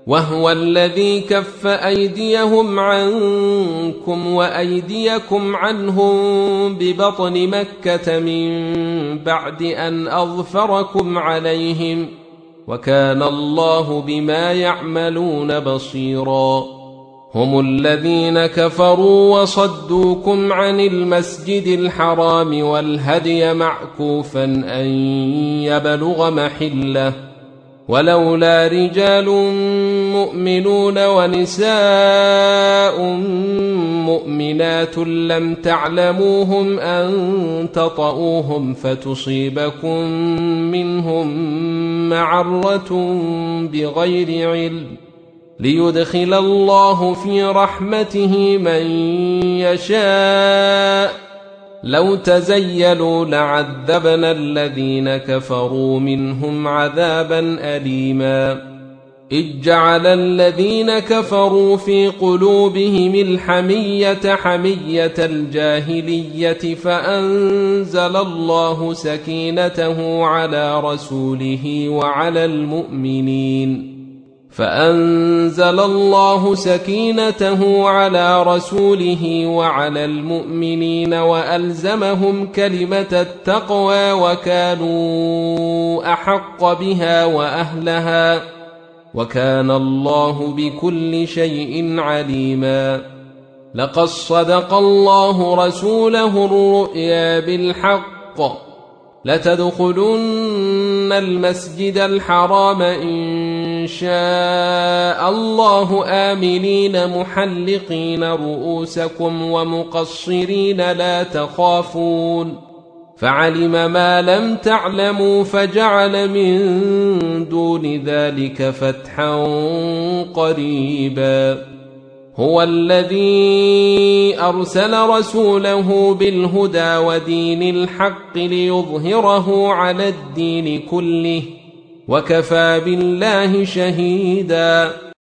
وهو الذي كف أيديهم عنكم وأيديكم عنهم ببطن مكة من بعد أن أظفركم عليهم وكان الله بما يعملون بصيرا هم الذين كفروا وصدوكم عن المسجد الحرام والهدي معكوفا أن يبلغ محله ولولا رجال مؤمنون ونساء مؤمنات لم تعلموهم أن تطؤوهم فتصيبكم منهم معرة بغير علم ليدخل الله في رحمته من يشاء لو تزيلوا لعذبنا الذين كفروا منهم عذابا أليما إذ جعل الذين كفروا في قلوبهم الحمية حمية الجاهلية فأنزل الله سكينته على رسوله وعلى المؤمنين وألزمهم كلمة التقوى وكانوا أحق بها وأهلها وكان الله بكل شيء عليما لقد صدق الله رسوله الرؤيا بالحق لتدخلن المسجد الحرام إن شاء الله آمنين محلقين رؤوسكم ومقصرين لا تخافون فعلم ما لم تعلموا فجعل من دون ذلك فتحا قريبا هو الذي أرسل رسوله بالهدى ودين الحق ليظهره على الدين كله وكفى بالله شهيدا